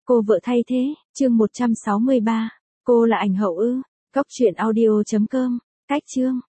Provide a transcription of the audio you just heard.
Cô vợ thay thế, chương 163. Cô là ảnh hậu ư? Cóc truyện audio.com. Cách chương.